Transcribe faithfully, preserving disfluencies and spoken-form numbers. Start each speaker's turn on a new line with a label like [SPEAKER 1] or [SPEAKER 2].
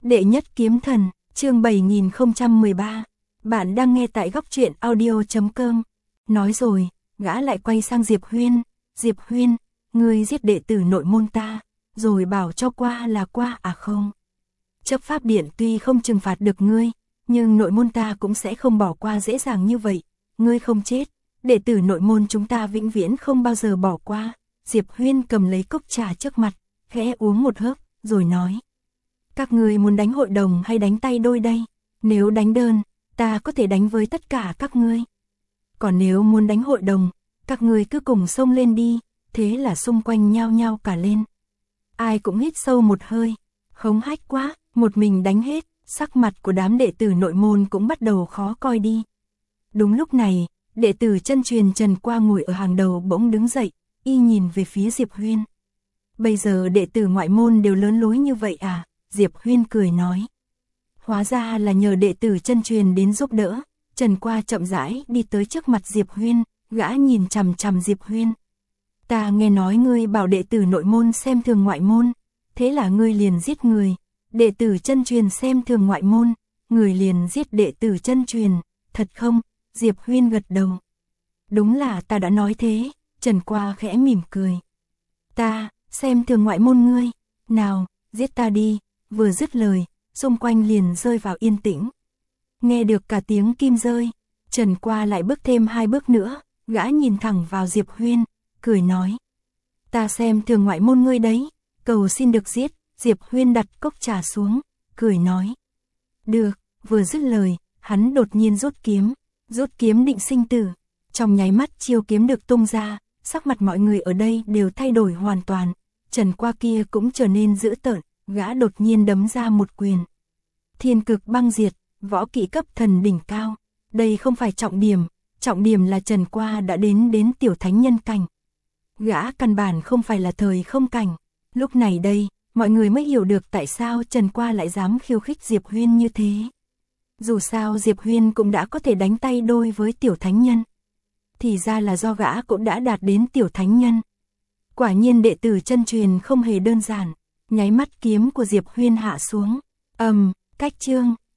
[SPEAKER 1] Đệ nhất kiếm thần, chương bảy nghìn không trăm mười ba. Bạn đang nghe tại góc truyện audio chấm com. Nói rồi, gã lại quay sang Diệp Huyên. Diệp Huyên, ngươi giết đệ tử nội môn ta, rồi bảo cho qua là qua à không? Chấp pháp điện tuy không trừng phạt được ngươi, nhưng nội môn ta cũng sẽ không bỏ qua dễ dàng như vậy. Ngươi không chết, đệ tử nội môn chúng ta vĩnh viễn không bao giờ bỏ qua. Diệp Huyên cầm lấy cốc trà trước mặt, khẽ uống một hớp, rồi nói. Các ngươi muốn đánh hội đồng hay đánh tay đôi đây? Nếu đánh đơn, ta có thể đánh với tất cả các ngươi. Còn nếu muốn đánh hội đồng, các ngươi cứ cùng xông lên đi. Thế là xung quanh nhao nhao cả lên. Ai cũng hít sâu một hơi. Hống hách quá, một mình đánh hết, sắc mặt của đám đệ tử nội môn cũng bắt đầu khó coi đi. Đúng lúc này, đệ tử chân truyền Trần Qua ngồi ở hàng đầu bỗng đứng dậy, y nhìn về phía Diệp Huyên. Bây giờ đệ tử ngoại môn đều lớn lối như vậy à? Diệp Huyên cười nói. Hóa ra là nhờ đệ tử chân truyền đến giúp đỡ. Trần Qua chậm rãi đi tới trước mặt Diệp Huyên, gã nhìn chằm chằm Diệp Huyên. Ta nghe nói ngươi bảo đệ tử nội môn xem thường ngoại môn, thế là ngươi liền giết người. Đệ tử chân truyền xem thường ngoại môn, người liền giết đệ tử chân truyền, thật không? Diệp Huyên gật đầu. Đúng là ta đã nói thế. Trần Qua khẽ mỉm cười. Ta, xem thường ngoại môn ngươi, nào, giết ta đi. Vừa dứt lời, xung quanh liền rơi vào yên tĩnh. Nghe được cả tiếng kim rơi, Trần Qua lại bước thêm hai bước nữa, gã nhìn thẳng vào Diệp Huyên, cười nói. Ta xem thường ngoại môn ngươi đấy, cầu xin được giết. Diệp Huyên đặt cốc trà xuống, cười nói. Được, vừa dứt lời, hắn đột nhiên rút kiếm, rút kiếm định sinh tử. Trong nháy mắt chiêu kiếm được tung ra, sắc mặt mọi người ở đây đều thay đổi hoàn toàn. Trần Qua kia cũng trở nên dữ tợn, gã đột nhiên đấm ra một quyền. Thiên cực băng diệt, võ kỹ cấp thần đỉnh cao. Đây không phải trọng điểm, trọng điểm là Trần Qua đã đến đến tiểu thánh nhân cảnh. Gã căn bản không phải là thời không cảnh. Lúc này đây, mọi người mới hiểu được tại sao Trần Qua lại dám khiêu khích Diệp Huyên như thế. Dù sao Diệp Huyên cũng đã có thể đánh tay đôi với tiểu thánh nhân. Thì ra là do gã cũng đã đạt đến tiểu thánh nhân. Quả nhiên đệ tử chân truyền không hề đơn giản. Nháy mắt kiếm của Diệp Huyên hạ xuống. Ầm, um, cách chương.